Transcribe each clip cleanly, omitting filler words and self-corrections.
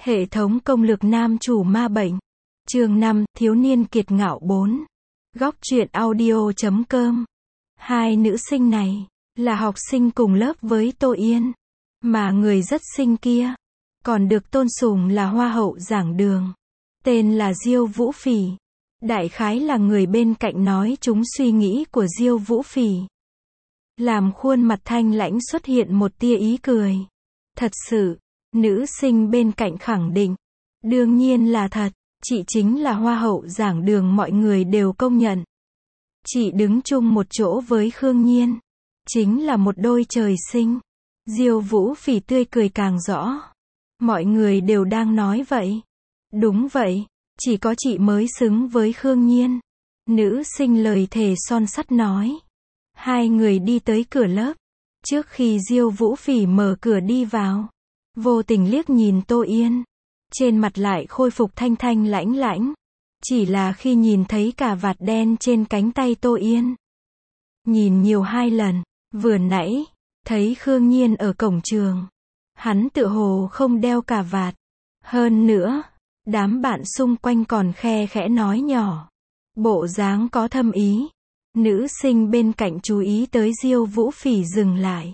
Hệ thống công lược nam chủ ma bệnh. Chương 5, thiếu niên kiệt ngạo 4. Góc truyện audio.com. Hai nữ sinh này là học sinh cùng lớp với Tô Yên, mà người rất xinh kia còn được tôn sùng là hoa hậu giảng đường, tên là Diêu Vũ Phỉ. Đại khái là người bên cạnh nói chúng suy nghĩ của Diêu Vũ Phỉ, làm khuôn mặt thanh lãnh xuất hiện một tia ý cười. Thật sự, nữ sinh bên cạnh khẳng định, đương nhiên là thật, chị chính là hoa hậu giảng đường, mọi người đều công nhận. Chị đứng chung một chỗ với Khương Nhiên, chính là một đôi trời sinh. Diêu Vũ Phỉ tươi cười càng rõ. Mọi người đều đang nói vậy. Đúng vậy, chỉ có chị mới xứng với Khương Nhiên. Nữ sinh lời thề son sắt nói. Hai người đi tới cửa lớp. Trước khi Diêu Vũ Phỉ mở cửa đi vào, vô tình liếc nhìn Tô Yên. Trên mặt lại khôi phục thanh thanh lãnh lãnh. Chỉ là khi nhìn thấy cà vạt đen trên cánh tay Tô Yên, nhìn nhiều hai lần, vừa nãy thấy Khương Nhiên ở cổng trường, hắn tựa hồ không đeo cà vạt. Hơn nữa, đám bạn xung quanh còn khe khẽ nói nhỏ, bộ dáng có thâm ý. Nữ sinh bên cạnh chú ý tới Diêu Vũ Phỉ dừng lại,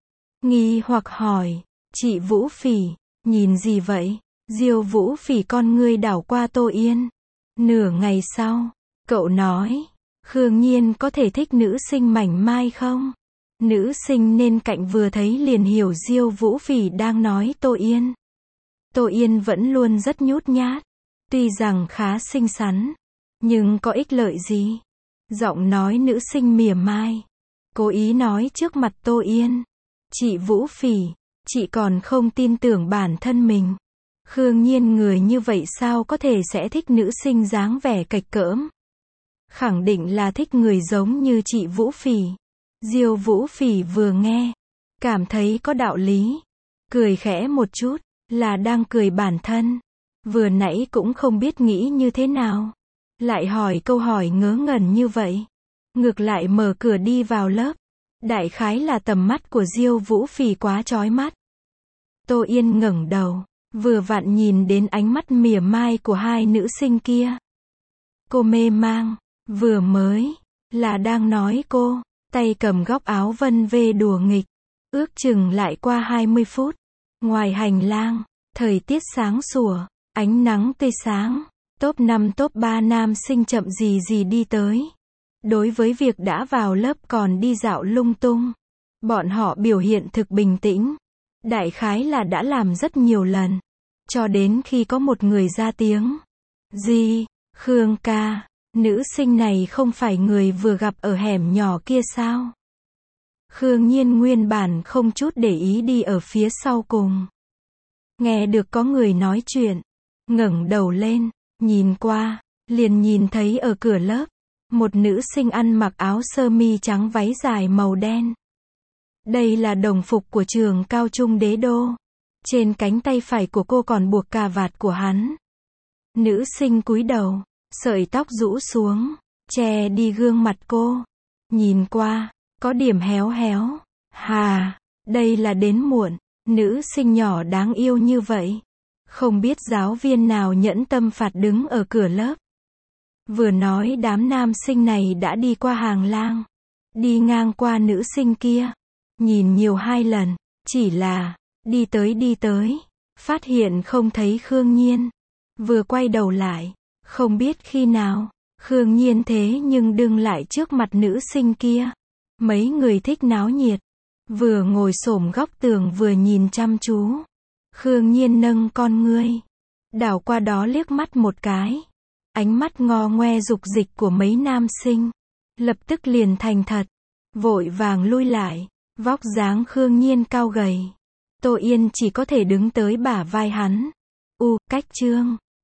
nghi hoặc hỏi, chị Vũ Phỉ, nhìn gì vậy? Diêu Vũ Phỉ con ngươi đảo qua Tô Yên. Nửa ngày sau, cậu nói, Khương Nhiên có thể thích nữ sinh mảnh mai không? Nữ sinh bên cạnh vừa thấy liền hiểu Diêu Vũ Phỉ đang nói Tô Yên. Tô Yên vẫn luôn rất nhút nhát, tuy rằng khá xinh xắn, nhưng có ích lợi gì? Giọng nói nữ sinh mỉa mai, cố ý nói trước mặt Tô Yên. Chị Vũ Phỉ, chị còn không tin tưởng bản thân mình. Khương Nhiên người như vậy sao có thể sẽ thích nữ sinh dáng vẻ kệch cỡm? Khẳng định là thích người giống như chị Vũ Phỉ. Diêu Vũ Phỉ vừa nghe, cảm thấy có đạo lý, cười khẽ một chút, là đang cười bản thân. Vừa nãy cũng không biết nghĩ như thế nào, lại hỏi câu hỏi ngớ ngẩn như vậy. Ngược lại mở cửa đi vào lớp. Đại khái là tầm mắt của Diêu Vũ Phỉ quá chói mắt. Tô Yên ngẩng đầu, vừa vặn nhìn đến ánh mắt mỉa mai của hai nữ sinh kia. Cô mê mang, vừa mới là đang nói cô, tay cầm góc áo vân vê đùa nghịch. Ước chừng lại qua 20 phút, ngoài hành lang, thời tiết sáng sủa, ánh nắng tươi sáng, top 5 top 3 nam sinh chậm gì gì đi tới. Đối với việc đã vào lớp còn đi dạo lung tung, bọn họ biểu hiện thực bình tĩnh. Đại khái là đã làm rất nhiều lần, cho đến khi có một người ra tiếng. Gì? Khương ca, nữ sinh này không phải người vừa gặp ở hẻm nhỏ kia sao? Khương Nhiên nguyên bản không chút để ý đi ở phía sau cùng. Nghe được có người nói chuyện, ngẩng đầu lên, nhìn qua, liền nhìn thấy ở cửa lớp, một nữ sinh ăn mặc áo sơ mi trắng váy dài màu đen. Đây là đồng phục của trường cao trung Đế Đô. Trên cánh tay phải của cô còn buộc cà vạt của hắn. Nữ sinh cúi đầu, sợi tóc rũ xuống, che đi gương mặt cô. Nhìn qua, có điểm héo héo. Hà, đây là đến muộn. Nữ sinh nhỏ đáng yêu như vậy. Không biết giáo viên nào nhẫn tâm phạt đứng ở cửa lớp. Vừa nói đám nam sinh này đã đi qua hàng lang, đi ngang qua nữ sinh kia. Nhìn nhiều hai lần, chỉ là đi tới, phát hiện không thấy Khương Nhiên. Vừa quay đầu lại, không biết khi nào, Khương Nhiên thế nhưng đứng lại trước mặt nữ sinh kia. Mấy người thích náo nhiệt, vừa ngồi xổm góc tường vừa nhìn chăm chú. Khương Nhiên nâng con ngươi, đảo qua đó liếc mắt một cái. Ánh mắt ngò ngoe dục dịch của mấy nam sinh, lập tức liền thành thật, vội vàng lui lại. Vóc dáng Khương Nhiên cao gầy, Tô Yên chỉ có thể đứng tới bả vai hắn. Cách chương